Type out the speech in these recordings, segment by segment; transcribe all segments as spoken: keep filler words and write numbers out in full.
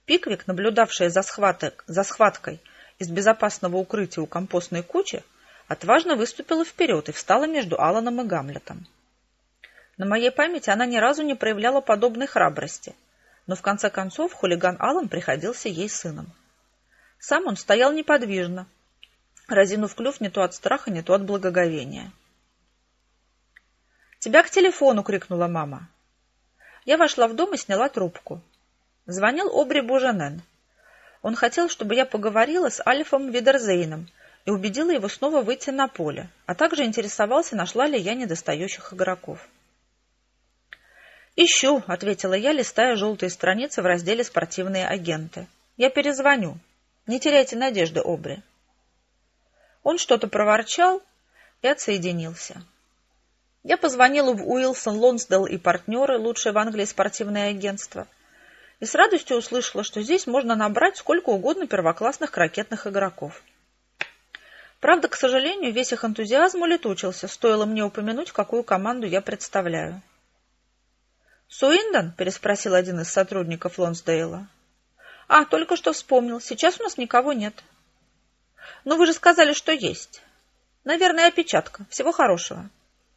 Пиквик, наблюдавшая за, схваток, за схваткой из безопасного укрытия у компостной кучи, отважно выступила вперед и встала между Аланом и Гамлетом. На моей памяти она ни разу не проявляла подобной храбрости, но в конце концов хулиган Алан приходился ей сыном. Сам он стоял неподвижно, разинув клюв не то от страха, не то от благоговения. «Тебя к телефону!» — крикнула мама. Я вошла в дом и сняла трубку. Звонил Обри Буженен. Он хотел, чтобы я поговорила с Альфом Видерзейном и убедила его снова выйти на поле, а также интересовался, нашла ли я недостающих игроков. «Ищу», — ответила я, листая желтые страницы в разделе «Спортивные агенты». «Я перезвоню. Не теряйте надежды, Обри». Он что-то проворчал и отсоединился. Я позвонила в Уилсон, Лонсдейл и партнеры, лучшее в Англии спортивное агентство, и с радостью услышала, что здесь можно набрать сколько угодно первоклассных крокетных игроков. Правда, к сожалению, весь их энтузиазм улетучился, стоило мне упомянуть, какую команду я представляю. «Суиндон?» — переспросил один из сотрудников Лонсдейла. «А, только что вспомнил. Сейчас у нас никого нет». «Ну, вы же сказали, что есть». «Наверное, опечатка. Всего хорошего».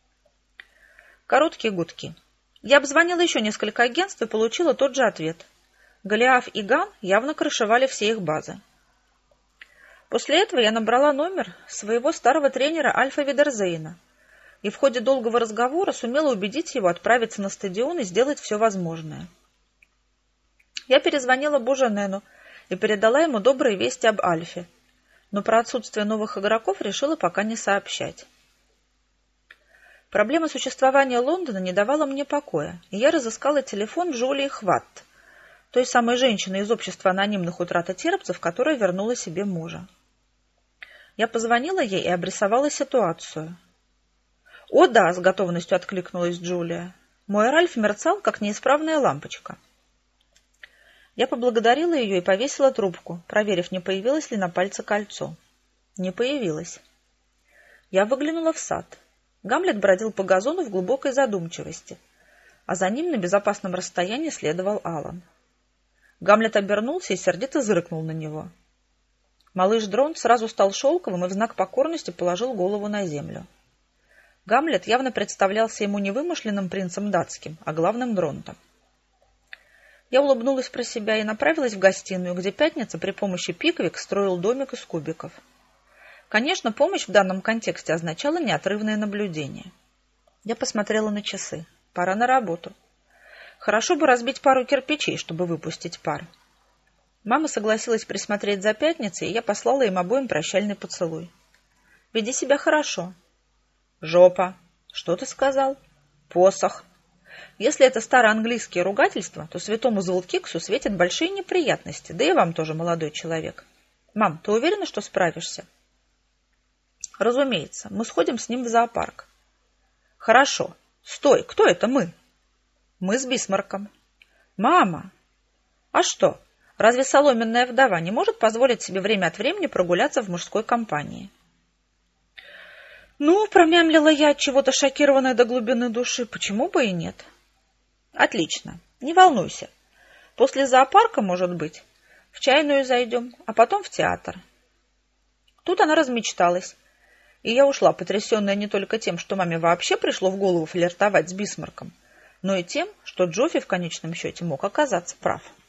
Короткие гудки. Я обзвонила еще несколько агентств и получила тот же ответ. Голиаф и Ган явно крышевали все их базы. После этого я набрала номер своего старого тренера Альфа Видерзейна и в ходе долгого разговора сумела убедить его отправиться на стадион и сделать все возможное. Я перезвонила Буженену и передала ему добрые вести об Альфе, но про отсутствие новых игроков решила пока не сообщать. Проблема существования Лондона не давала мне покоя, и я разыскала телефон Джулии Хватт, той самой женщины из общества анонимных утратотерпцев, которая вернула себе мужа. Я позвонила ей и обрисовала ситуацию. «О да», — с готовностью откликнулась Джулия. Мой Ральф мерцал, как неисправная лампочка. Я поблагодарила ее и повесила трубку, проверив, не появилось ли на пальце кольцо. Не появилось. Я выглянула в сад. Гамлет бродил по газону в глубокой задумчивости, а за ним на безопасном расстоянии следовал Алан. Гамлет обернулся и сердито зыркнул на него. Малыш Дрон сразу стал шелковым и в знак покорности положил голову на землю. Гамлет явно представлялся ему не вымышленным принцем датским, а главным Дронтом. Я улыбнулась про себя и направилась в гостиную, где Пятница при помощи Пиквик строил домик из кубиков. Конечно, помощь в данном контексте означала неотрывное наблюдение. Я посмотрела на часы. Пора на работу. Хорошо бы разбить пару кирпичей, чтобы выпустить пар. Мама согласилась присмотреть за Пятницей, и я послала им обоим прощальный поцелуй. «Веди себя хорошо». «Жопа». «Что ты сказал?» «Посох». Если это староанглийские ругательства, то святому Золткиксу светят большие неприятности, да и вам тоже, молодой человек. Мам, ты уверена, что справишься? Разумеется, мы сходим с ним в зоопарк. Хорошо. Стой, кто это мы? Мы с Бисмарком. Мама! А что, разве соломенная вдова не может позволить себе время от времени прогуляться в мужской компании? Ну, промямлила я, от чего-то шокированная до глубины души, почему бы и нет? Отлично, не волнуйся. После зоопарка, может быть, в чайную зайдем, а потом в театр. Тут она размечталась, и я ушла, потрясенная не только тем, что маме вообще пришло в голову флиртовать с Бисмарком, но и тем, что Джоффи в конечном счете мог оказаться прав.